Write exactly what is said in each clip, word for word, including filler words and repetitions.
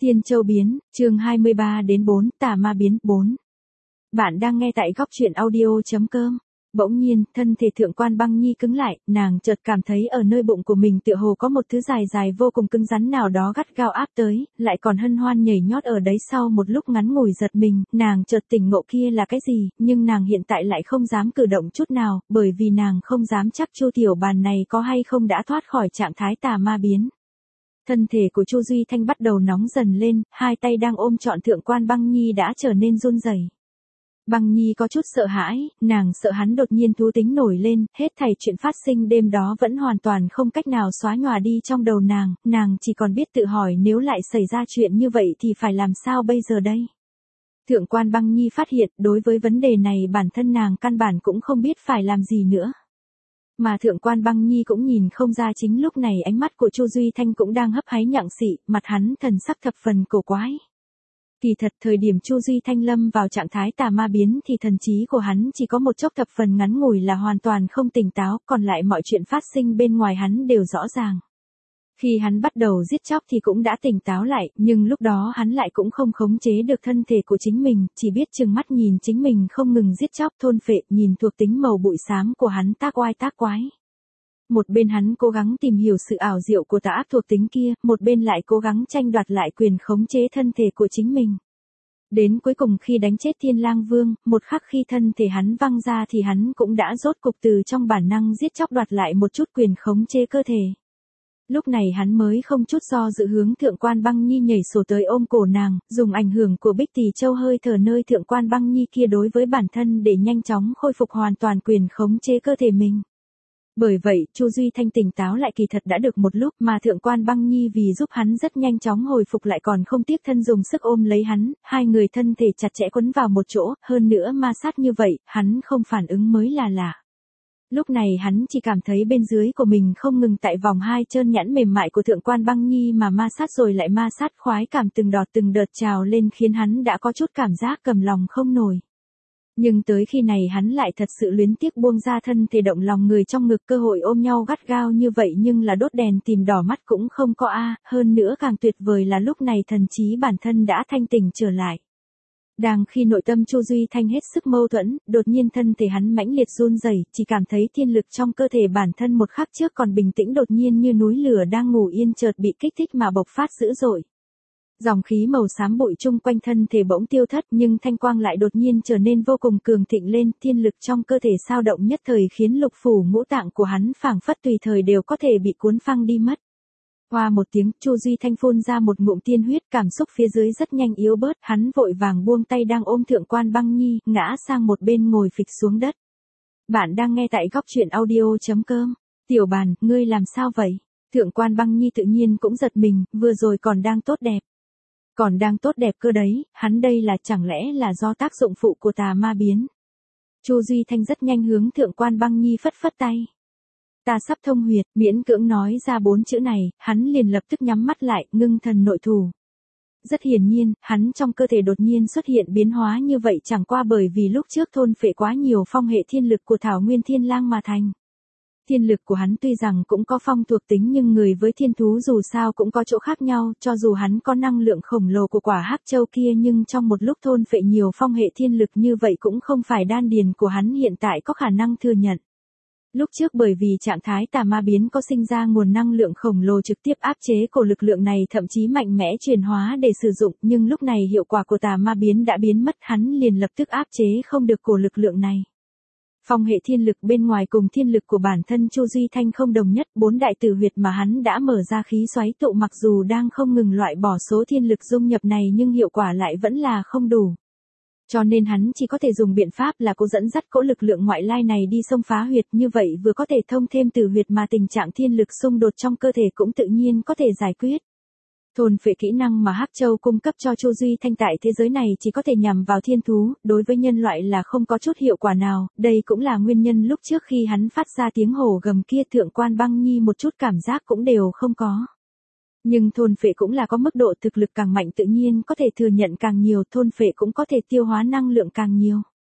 Tiên Châu biến, chương hai mươi ba đến bốn, tà ma biến, bốn. Bạn đang nghe tại góc truyện audio chấm com. Bỗng nhiên, thân thể Thượng Quan Băng Nhi cứng lại, nàng chợt cảm thấy ở nơi bụng của mình tựa hồ có một thứ dài dài vô cùng cứng rắn nào đó gắt gao áp tới, lại còn hân hoan nhảy nhót ở đấy. Sau một lúc ngắn ngủi giật mình, nàng chợt tỉnh ngộ kia là cái gì, nhưng nàng hiện tại lại không dám cử động chút nào, bởi vì nàng không dám chắc Chu Tiểu Bàn này có hay không đã thoát khỏi trạng thái tà ma biến. Thân thể của Chu Duy Thanh bắt đầu nóng dần lên, hai tay đang ôm trọn Thượng Quan Băng Nhi đã trở nên run rẩy. Băng Nhi có chút sợ hãi, nàng sợ hắn đột nhiên thú tính nổi lên, hết thảy chuyện phát sinh đêm đó vẫn hoàn toàn không cách nào xóa nhòa đi trong đầu nàng, nàng chỉ còn biết tự hỏi nếu lại xảy ra chuyện như vậy thì phải làm sao bây giờ đây. Thượng Quan Băng Nhi phát hiện đối với vấn đề này bản thân nàng căn bản cũng không biết phải làm gì nữa. Mà Thượng Quan Băng Nhi cũng nhìn không ra chính lúc này ánh mắt của Chu Duy Thanh cũng đang hấp háy nhặng xị, mặt hắn thần sắc thập phần cổ quái. Kỳ thật thời điểm Chu Duy Thanh lâm vào trạng thái tà ma biến thì thần trí của hắn chỉ có một chốc thập phần ngắn ngủi là hoàn toàn không tỉnh táo, còn lại mọi chuyện phát sinh bên ngoài hắn đều rõ ràng. Khi hắn bắt đầu giết chóc thì cũng đã tỉnh táo lại, nhưng lúc đó hắn lại cũng không khống chế được thân thể của chính mình, chỉ biết trừng mắt nhìn chính mình không ngừng giết chóc thôn phệ, nhìn thuộc tính màu bụi xám của hắn tác oai tác quái. Một bên hắn cố gắng tìm hiểu sự ảo diệu của tà ác thuộc tính kia, một bên lại cố gắng tranh đoạt lại quyền khống chế thân thể của chính mình. Đến cuối cùng khi đánh chết Thiên Lang Vương, một khắc khi thân thể hắn văng ra thì hắn cũng đã rốt cục từ trong bản năng giết chóc đoạt lại một chút quyền khống chế cơ thể. Lúc này hắn mới không chút do dự hướng Thượng Quan Băng Nhi nhảy sổ tới ôm cổ nàng, dùng ảnh hưởng của Bích Tỳ Châu hơi thở nơi Thượng Quan Băng Nhi kia đối với bản thân để nhanh chóng khôi phục hoàn toàn quyền khống chế cơ thể mình. Bởi vậy, Chu Duy Thanh tỉnh táo lại kỳ thật đã được một lúc, mà Thượng Quan Băng Nhi vì giúp hắn rất nhanh chóng hồi phục lại còn không tiếc thân dùng sức ôm lấy hắn, hai người thân thể chặt chẽ quấn vào một chỗ, hơn nữa ma sát như vậy, hắn không phản ứng mới là lạ. Lúc này hắn chỉ cảm thấy bên dưới của mình không ngừng tại vòng hai trơn nhẵn mềm mại của Thượng Quan Băng Nhi mà ma sát rồi lại ma sát, khoái cảm từng đọt từng đợt trào lên khiến hắn đã có chút cảm giác cầm lòng không nổi. Nhưng tới khi này hắn lại thật sự luyến tiếc buông ra thân thể động lòng người trong ngực, cơ hội ôm nhau gắt gao như vậy nhưng là đốt đèn tìm đỏ mắt cũng không có a, hơn nữa càng tuyệt vời là lúc này thần trí bản thân đã thanh tỉnh trở lại. Đang khi nội tâm Chu Duy Thanh hết sức mâu thuẫn, đột nhiên thân thể hắn mãnh liệt run rẩy, chỉ cảm thấy thiên lực trong cơ thể bản thân một khắc trước còn bình tĩnh đột nhiên như núi lửa đang ngủ yên chợt bị kích thích mà bộc phát dữ dội. Dòng khí màu xám bụi chung quanh thân thể bỗng tiêu thất nhưng thanh quang lại đột nhiên trở nên vô cùng cường thịnh lên, thiên lực trong cơ thể sao động nhất thời khiến lục phủ ngũ tạng của hắn phảng phất tùy thời đều có thể bị cuốn phăng đi mất. Qua một tiếng, Chu Duy Thanh phun ra một ngụm tiên huyết, cảm xúc phía dưới rất nhanh yếu bớt, hắn vội vàng buông tay đang ôm Thượng Quan Băng Nhi, ngã sang một bên ngồi phịch xuống đất. Bạn đang nghe tại góc truyện audio chấm com. Tiểu Bàn, ngươi làm sao vậy? Thượng Quan Băng Nhi tự nhiên cũng giật mình, vừa rồi còn đang tốt đẹp. Còn đang tốt đẹp cơ đấy, hắn đây là chẳng lẽ là do tác dụng phụ của tà ma biến. Chu Duy Thanh rất nhanh hướng Thượng Quan Băng Nhi phất phất tay. Ta sắp thông huyệt, miễn cưỡng nói ra bốn chữ này, hắn liền lập tức nhắm mắt lại, ngưng thần nội thủ. Rất hiển nhiên, hắn trong cơ thể đột nhiên xuất hiện biến hóa như vậy chẳng qua bởi vì lúc trước thôn phệ quá nhiều phong hệ thiên lực của Thảo Nguyên Thiên Lang mà thành. Thiên lực của hắn tuy rằng cũng có phong thuộc tính nhưng người với thiên thú dù sao cũng có chỗ khác nhau, cho dù hắn có năng lượng khổng lồ của quả hắc châu kia nhưng trong một lúc thôn phệ nhiều phong hệ thiên lực như vậy cũng không phải đan điền của hắn hiện tại có khả năng thừa nhận. Lúc trước bởi vì trạng thái tà ma biến có sinh ra nguồn năng lượng khổng lồ trực tiếp áp chế cổ lực lượng này thậm chí mạnh mẽ chuyển hóa để sử dụng, nhưng lúc này hiệu quả của tà ma biến đã biến mất, hắn liền lập tức áp chế không được cổ lực lượng này. Phong hệ thiên lực bên ngoài cùng thiên lực của bản thân Chu Duy Thanh không đồng nhất, bốn đại tử huyệt mà hắn đã mở ra khí xoáy tụ mặc dù đang không ngừng loại bỏ số thiên lực dung nhập này nhưng hiệu quả lại vẫn là không đủ. Cho nên hắn chỉ có thể dùng biện pháp là cố dẫn dắt cỗ lực lượng ngoại lai này đi xông phá huyệt, như vậy vừa có thể thông thêm tử huyệt mà tình trạng thiên lực xung đột trong cơ thể cũng tự nhiên có thể giải quyết. Thôn phệ kỹ năng mà Hắc Châu cung cấp cho Chu Duy Thanh tại thế giới này chỉ có thể nhằm vào thiên thú, đối với nhân loại là không có chút hiệu quả nào, đây cũng là nguyên nhân lúc trước khi hắn phát ra tiếng hổ gầm kia Thượng Quan Băng Nhi một chút cảm giác cũng đều không có. Nhưng thôn phệ cũng là có mức độ thực lực càng mạnh tự nhiên có thể thừa nhận càng nhiều, thôn phệ cũng có thể tiêu hóa năng lượng càng nhiều.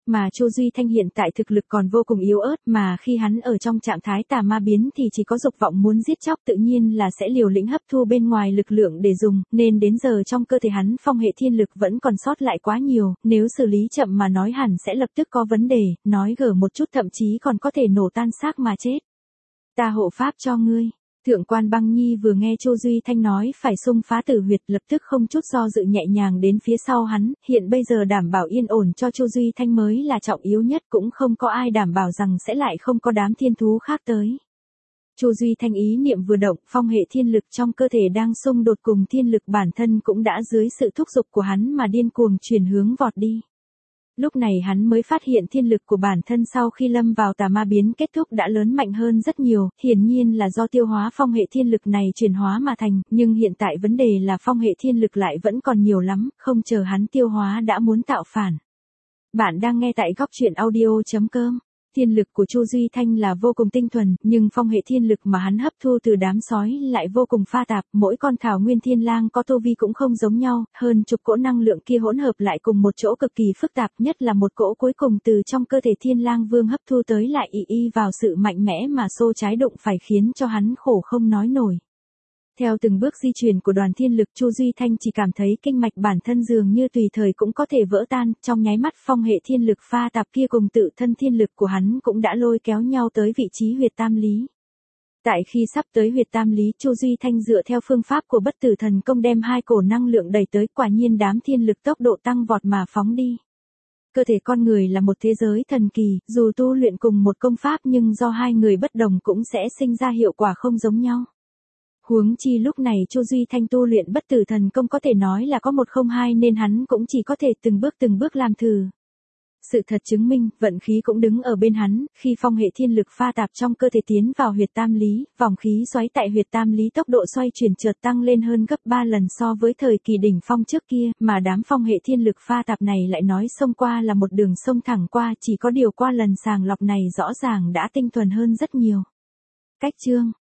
mà Chu Duy Thanh hiện tại thực lực còn vô cùng yếu ớt, mà khi hắn ở trong trạng thái tà ma biến thì chỉ có dục vọng muốn giết chóc, tự nhiên là sẽ liều lĩnh hấp thu bên ngoài lực lượng để dùng, nên đến giờ trong cơ thể hắn phong hệ thiên lực vẫn còn sót lại quá nhiều, nếu xử lý chậm mà nói hẳn sẽ lập tức có vấn đề, nói gở một chút thậm chí còn có thể nổ tan xác mà chết. Ta hộ pháp cho ngươi. Thượng quan Băng Nhi vừa nghe Chu Duy Thanh nói phải xung phá tử huyệt, lập tức không chút do dự nhẹ nhàng đến phía sau hắn, hiện bây giờ đảm bảo yên ổn cho Chu Duy Thanh mới là trọng yếu nhất, cũng không có ai đảm bảo rằng sẽ lại không có đám thiên thú khác tới. Chu Duy Thanh ý niệm vừa động, phong hệ thiên lực trong cơ thể đang xung đột cùng thiên lực bản thân cũng đã dưới sự thúc giục của hắn mà điên cuồng chuyển hướng vọt đi. Lúc này hắn mới phát hiện thiên lực của bản thân sau khi lâm vào tà ma biến kết thúc đã lớn mạnh hơn rất nhiều, hiển nhiên là do tiêu hóa phong hệ thiên lực này chuyển hóa mà thành, nhưng hiện tại vấn đề là phong hệ thiên lực lại vẫn còn nhiều lắm, không chờ hắn tiêu hóa đã muốn tạo phản. Bạn đang nghe tại góc truyện audio chấm com. Thiên lực của Chu Duy Thanh là vô cùng tinh thuần, nhưng phong hệ thiên lực mà hắn hấp thu từ đám sói lại vô cùng pha tạp, mỗi con thảo nguyên thiên lang có tu vi cũng không giống nhau, hơn chục cỗ năng lượng kia hỗn hợp lại cùng một chỗ cực kỳ phức tạp, nhất là một cỗ cuối cùng từ trong cơ thể thiên lang vương hấp thu tới lại y y vào sự mạnh mẽ mà xô trái đụng phải, khiến cho hắn khổ không nói nổi. Theo từng bước di chuyển của đoàn thiên lực, Chu Duy Thanh chỉ cảm thấy kinh mạch bản thân dường như tùy thời cũng có thể vỡ tan, trong nháy mắt phong hệ thiên lực pha tạp kia cùng tự thân thiên lực của hắn cũng đã lôi kéo nhau tới vị trí huyệt tam lý. Tại khi sắp tới huyệt tam lý, Chu Duy Thanh dựa theo phương pháp của bất tử thần công đem hai cổ năng lượng đẩy tới, quả nhiên đám thiên lực tốc độ tăng vọt mà phóng đi. Cơ thể con người là một thế giới thần kỳ, dù tu luyện cùng một công pháp nhưng do hai người bất đồng cũng sẽ sinh ra hiệu quả không giống nhau. Huống chi lúc này Chu Duy Thanh tu luyện bất tử thần công có thể nói là có một không hai, nên hắn cũng chỉ có thể từng bước từng bước làm thử. Sự thật chứng minh, vận khí cũng đứng ở bên hắn, khi phong hệ thiên lực pha tạp trong cơ thể tiến vào huyệt tam lý, vòng khí xoáy tại huyệt tam lý tốc độ xoay chuyển chợt tăng lên hơn gấp ba lần so với thời kỳ đỉnh phong trước kia, mà đám phong hệ thiên lực pha tạp này lại nói xông qua là một đường sông thẳng qua, chỉ có điều qua lần sàng lọc này rõ ràng đã tinh thuần hơn rất nhiều. Cách chương